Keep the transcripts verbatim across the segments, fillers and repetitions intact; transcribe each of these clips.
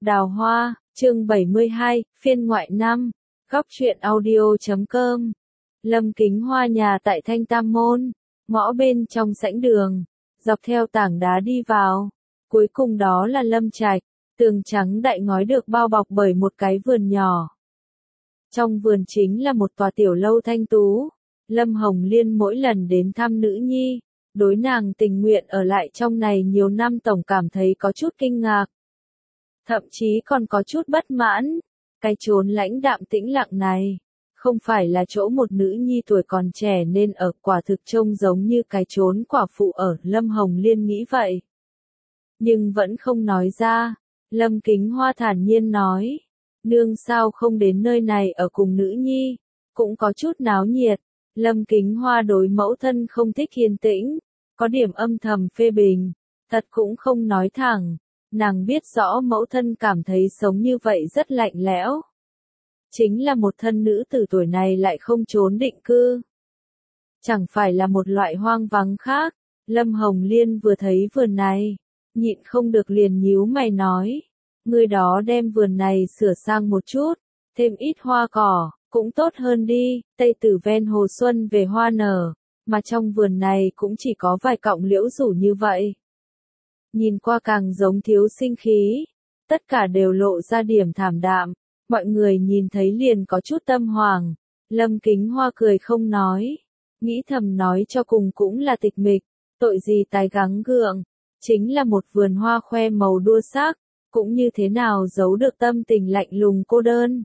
Đào hoa, chương bảy mươi hai, phiên ngoại năm, góc truyện audio chấm com. Lâm Kính Hoa nhà tại Thanh Tam Môn, ngõ bên trong sảnh đường, dọc theo tảng đá đi vào. Cuối cùng đó là Lâm Trạch, tường trắng đại ngói được bao bọc bởi một cái vườn nhỏ. Trong vườn chính là một tòa tiểu lâu thanh tú. Lâm Hồng Liên mỗi lần đến thăm nữ nhi, đối nàng tình nguyện ở lại trong này nhiều năm tổng cảm thấy có chút kinh ngạc. Thậm chí còn có chút bất mãn, cái chốn lãnh đạm tĩnh lặng này, không phải là chỗ một nữ nhi tuổi còn trẻ nên ở, quả thực trông giống như cái chốn quả phụ ở, Lâm Hồng Liên nghĩ vậy. Nhưng vẫn không nói ra, Lâm Kính Hoa thản nhiên nói, nương sao không đến nơi này ở cùng nữ nhi, cũng có chút náo nhiệt. Lâm Kính Hoa đối mẫu thân không thích yên tĩnh, có điểm âm thầm phê bình, thật cũng không nói thẳng. Nàng biết rõ mẫu thân cảm thấy sống như vậy rất lạnh lẽo. Chính là một thân nữ từ tuổi này lại không trốn định cư. Chẳng phải là một loại hoang vắng khác. Lâm Hồng Liên vừa thấy vườn này, nhịn không được liền nhíu mày nói. Người đó đem vườn này sửa sang một chút, thêm ít hoa cỏ, cũng tốt hơn đi. Tây Tử ven hồ xuân về hoa nở, mà trong vườn này cũng chỉ có vài cọng liễu rủ như vậy. Nhìn qua càng giống thiếu sinh khí, tất cả đều lộ ra điểm thảm đạm, mọi người nhìn thấy liền có chút tâm hoàng. Lâm Kính Hoa cười không nói, nghĩ thầm nói cho cùng cũng là tịch mịch, tội gì tái gắng gượng, chính là một vườn hoa khoe màu đua sắc, cũng như thế nào giấu được tâm tình lạnh lùng cô đơn.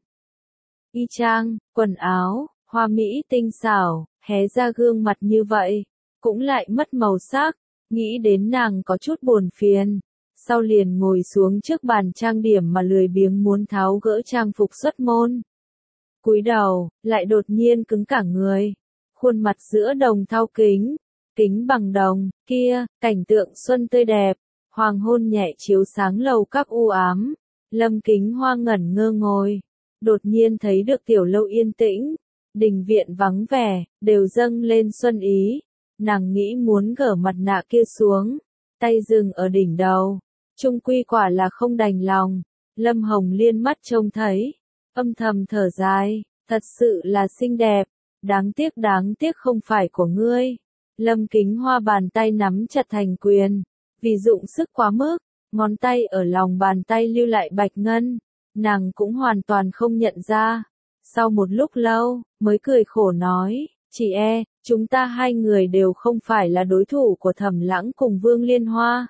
Y trang, quần áo, hoa mỹ tinh xảo, hé ra gương mặt như vậy, cũng lại mất màu sắc. Nghĩ đến nàng có chút buồn phiền, sau liền ngồi xuống trước bàn trang điểm mà lười biếng muốn tháo gỡ trang phục xuất môn. Cúi đầu, lại đột nhiên cứng cả người, khuôn mặt giữa đồng thau kính, kính bằng đồng, kia, cảnh tượng xuân tươi đẹp, hoàng hôn nhẹ chiếu sáng lầu các u ám. Lâm Kính Hoa ngẩn ngơ ngồi, đột nhiên thấy được tiểu lâu yên tĩnh, đình viện vắng vẻ, đều dâng lên xuân ý. Nàng nghĩ muốn gỡ mặt nạ kia xuống, tay dừng ở đỉnh đầu, chung quy quả là không đành lòng. Lâm Hồng Liên mắt trông thấy, âm thầm thở dài, thật sự là xinh đẹp, đáng tiếc đáng tiếc không phải của ngươi. Lâm Kính Hoa bàn tay nắm chặt thành quyền, vì dụng sức quá mức, ngón tay ở lòng bàn tay lưu lại bạch ngân, nàng cũng hoàn toàn không nhận ra. Sau một lúc lâu, mới cười khổ nói, chị e, chúng ta hai người đều không phải là đối thủ của Thẩm Lãng cùng Vương Liên Hoa.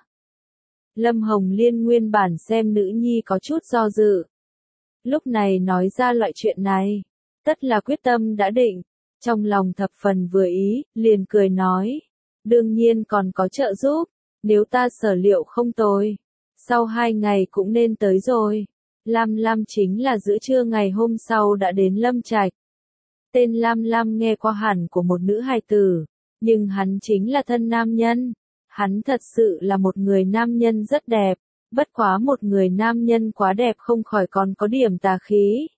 Lâm Hồng Liên nguyên bản xem nữ nhi có chút do dự. Lúc này nói ra loại chuyện này, tất là quyết tâm đã định, trong lòng thập phần vừa ý, liền cười nói. Đương nhiên còn có trợ giúp, nếu ta sở liệu không tồi, sau hai ngày cũng nên tới rồi. Lam Lam chính là giữa trưa ngày hôm sau đã đến Lâm Trạch. Tên Lam Lam nghe qua hẳn của một nữ hài tử, nhưng hắn chính là thân nam nhân. Hắn thật sự là một người nam nhân rất đẹp, bất quá một người nam nhân quá đẹp không khỏi còn có điểm tà khí.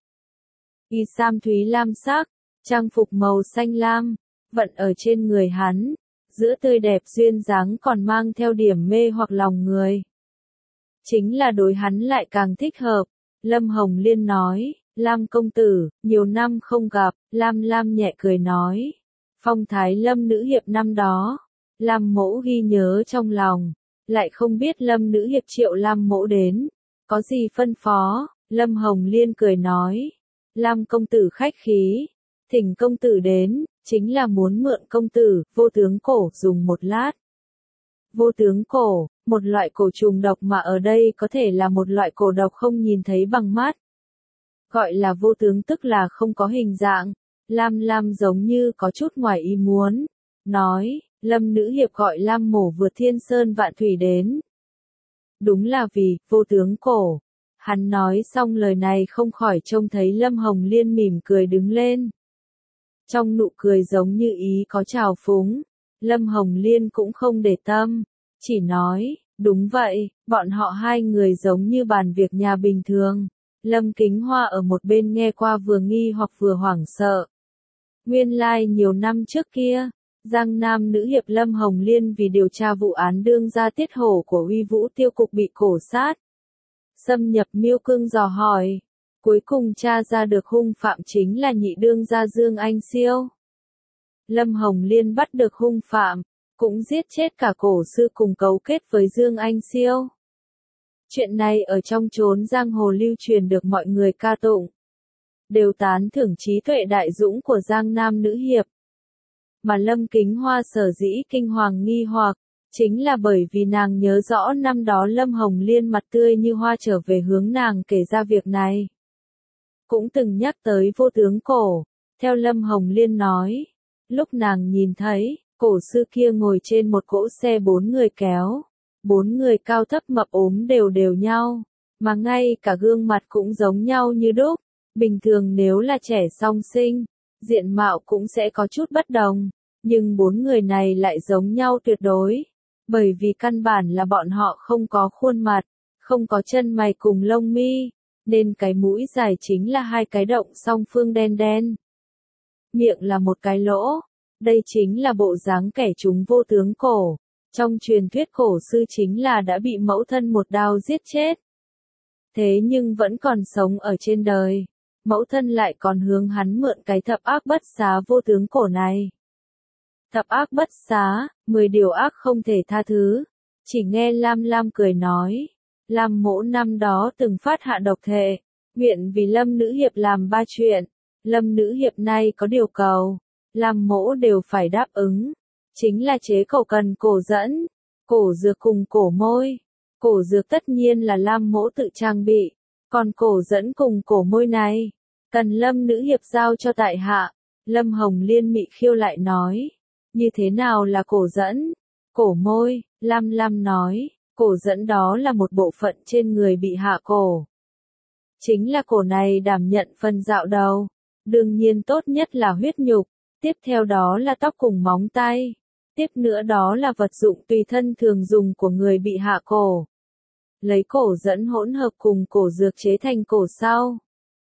Y sam thúy lam sắc, trang phục màu xanh lam, vận ở trên người hắn, giữa tươi đẹp duyên dáng còn mang theo điểm mê hoặc lòng người. Chính là đối hắn lại càng thích hợp. Lâm Hồng Liên nói. Lam công tử, nhiều năm không gặp. Lam Lam nhẹ cười nói. Phong thái Lâm nữ hiệp năm đó, Lam mẫu ghi nhớ trong lòng, lại không biết Lâm nữ hiệp triệu Lam mẫu đến, có gì phân phó. Lâm Hồng Liên cười nói. Lam công tử khách khí, thỉnh công tử đến, chính là muốn mượn công tử, vô tướng cổ dùng một lát. Vô tướng cổ, một loại cổ trùng độc mà ở đây có thể là một loại cổ độc không nhìn thấy bằng mắt. Gọi là vô tướng tức là không có hình dạng. Lam Lam giống như có chút ngoài ý muốn, nói, Lâm nữ hiệp gọi Lam mổ vượt thiên sơn vạn thủy đến. Đúng là vì, vô tướng cổ. Hắn nói xong lời này không khỏi trông thấy Lâm Hồng Liên mỉm cười đứng lên. Trong nụ cười giống như ý có trào phúng, Lâm Hồng Liên cũng không để tâm, chỉ nói, đúng vậy, bọn họ hai người giống như bàn việc nhà bình thường. Lâm Kính Hoa ở một bên nghe qua vừa nghi hoặc vừa hoảng sợ. Nguyên lai like nhiều năm trước kia, Giang Nam nữ hiệp Lâm Hồng Liên vì điều tra vụ án đương gia tiết hổ của Uy Vũ Tiêu cục bị cổ sát. xâm nhập Miêu Cương dò hỏi. Cuối cùng tra ra được hung phạm chính là nhị đương gia Dương Anh Siêu. Lâm Hồng Liên bắt được hung phạm, cũng giết chết cả cổ sư cùng cấu kết với Dương Anh Siêu. Chuyện này ở trong chốn giang hồ lưu truyền được mọi người ca tụng, đều tán thưởng trí tuệ đại dũng của Giang Nam nữ hiệp. Mà Lâm Kính Hoa sở dĩ kinh hoàng nghi hoặc, chính là bởi vì nàng nhớ rõ năm đó Lâm Hồng Liên mặt tươi như hoa trở về hướng nàng kể ra việc này. Cũng từng nhắc tới vô tướng cổ, theo Lâm Hồng Liên nói, lúc nàng nhìn thấy, cổ sư kia ngồi trên một cỗ xe bốn người kéo, bốn người cao thấp mập ốm đều đều nhau, mà ngay cả gương mặt cũng giống nhau như đúc, bình thường nếu là trẻ song sinh, diện mạo cũng sẽ có chút bất đồng, nhưng bốn người này lại giống nhau tuyệt đối, bởi vì căn bản là bọn họ không có khuôn mặt, không có chân mày cùng lông mi, nên cái mũi dài chính là hai cái động song phương đen đen. Miệng là một cái lỗ, đây chính là bộ dáng kẻ chúng vô tướng cổ. Trong truyền thuyết cổ sư chính là đã bị mẫu thân một đao giết chết. Thế nhưng vẫn còn sống ở trên đời, mẫu thân lại còn hướng hắn mượn cái thập ác bất xá vô tướng cổ này. Thập ác bất xá, mười điều ác không thể tha thứ. Chỉ nghe Lam Lam cười nói, Lam mỗ năm đó từng phát hạ độc thệ, nguyện vì Lâm nữ hiệp làm ba chuyện, Lâm nữ hiệp nay có điều cầu, Lam mỗ đều phải đáp ứng. Chính là chế cổ cần cổ dẫn, cổ dược cùng cổ môi. Cổ dược tất nhiên là Lam mỗ tự trang bị, còn cổ dẫn cùng cổ môi này, cần Lâm nữ hiệp giao cho tại hạ. Lâm Hồng Liên mị khiêu lại nói, như thế nào là cổ dẫn? Cổ môi, Lam Lam nói, cổ dẫn đó là một bộ phận trên người bị hạ cổ. Chính là cổ này đảm nhận phần dạo đầu, đương nhiên tốt nhất là huyết nhục, tiếp theo đó là tóc cùng móng tay. Tiếp nữa đó là vật dụng tùy thân thường dùng của người bị hạ cổ. Lấy cổ dẫn hỗn hợp cùng cổ dược chế thành cổ sau.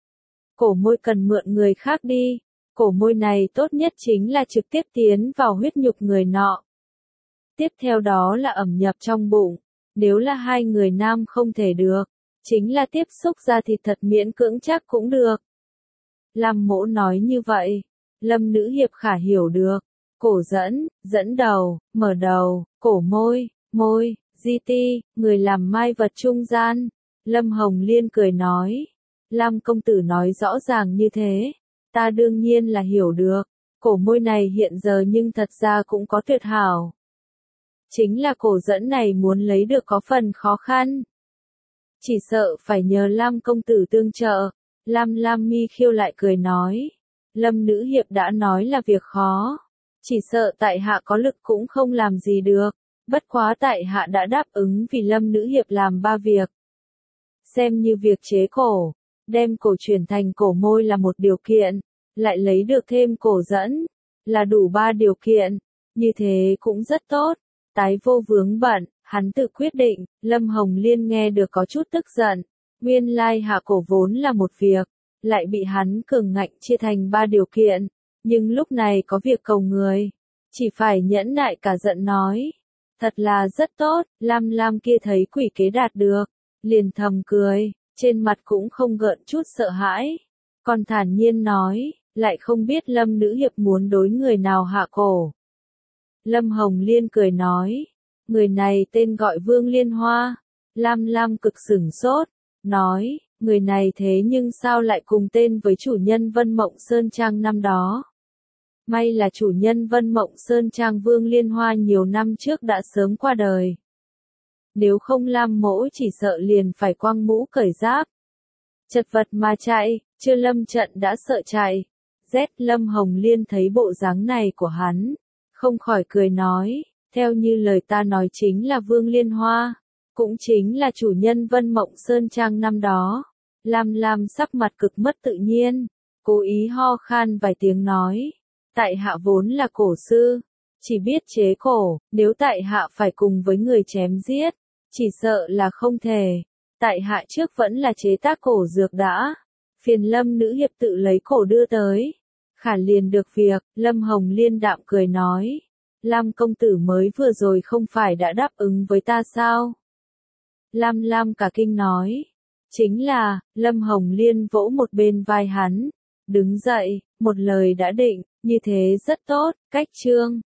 Cổ môi cần mượn người khác đi, cổ môi này tốt nhất chính là trực tiếp tiến vào huyết nhục người nọ. Tiếp theo đó là ẩm nhập trong bụng, nếu là hai người nam không thể được, chính là tiếp xúc ra thịt thật miễn cưỡng chắc cũng được. Lam mỗ nói như vậy, Lâm nữ hiệp khả hiểu được. Cổ dẫn, dẫn đầu, mở đầu, cổ môi, môi, di ti, người làm mai vật trung gian. Lâm Hồng Liên cười nói, Lam công tử nói rõ ràng như thế, ta đương nhiên là hiểu được, cổ môi này hiện giờ nhưng thật ra cũng có tuyệt hảo. Chính là cổ dẫn này muốn lấy được có phần khó khăn. Chỉ sợ phải nhờ Lam công tử tương trợ. Lam Lam mi khiêu lại cười nói, Lâm nữ hiệp đã nói là việc khó. Chỉ sợ tại hạ có lực cũng không làm gì được, bất quá tại hạ đã đáp ứng vì Lâm nữ hiệp làm ba việc. Xem như việc chế cổ, đem cổ chuyển thành cổ môi là một điều kiện, lại lấy được thêm cổ dẫn, là đủ ba điều kiện, như thế cũng rất tốt, tái vô vướng bận, hắn tự quyết định. Lâm Hồng Liên nghe được có chút tức giận, nguyên lai hạ cổ vốn là một việc, lại bị hắn cường ngạnh chia thành ba điều kiện. Nhưng lúc này có việc cầu người, chỉ phải nhẫn nại cả giận nói. Thật là rất tốt, Lam Lam kia thấy quỷ kế đạt được, liền thầm cười, trên mặt cũng không gợn chút sợ hãi. Còn thản nhiên nói, lại không biết Lâm nữ hiệp muốn đối người nào hạ cổ. Lâm Hồng Liên cười nói, người này tên gọi Vương Liên Hoa. Lam Lam cực sửng sốt, nói, người này thế nhưng sao lại cùng tên với chủ nhân Vân Mộng Sơn Trang năm đó. May là chủ nhân Vân Mộng Sơn Trang Vương Liên Hoa nhiều năm trước đã sớm qua đời. Nếu không Lam mỗ chỉ sợ liền phải quăng mũ cởi giáp. Chật vật mà chạy, chưa lâm trận đã sợ chạy. Z Lâm Hồng Liên thấy bộ dáng này của hắn, không khỏi cười nói, theo như lời ta nói chính là Vương Liên Hoa, cũng chính là chủ nhân Vân Mộng Sơn Trang năm đó. Lam Lam sắc mặt cực mất tự nhiên, cố ý ho khan vài tiếng nói. Tại hạ vốn là cổ sư, chỉ biết chế cổ, nếu tại hạ phải cùng với người chém giết, chỉ sợ là không thể. Tại hạ trước vẫn là chế tác cổ dược đã, phiền Lâm nữ hiệp tự lấy cổ đưa tới. Khả liền được việc, Lâm Hồng Liên đạm cười nói. Lam công tử mới vừa rồi không phải đã đáp ứng với ta sao? Lam Lam cả kinh nói, Chính là, Lâm Hồng Liên vỗ một bên vai hắn. Đứng dậy, một lời đã định, như thế rất tốt, cách trương.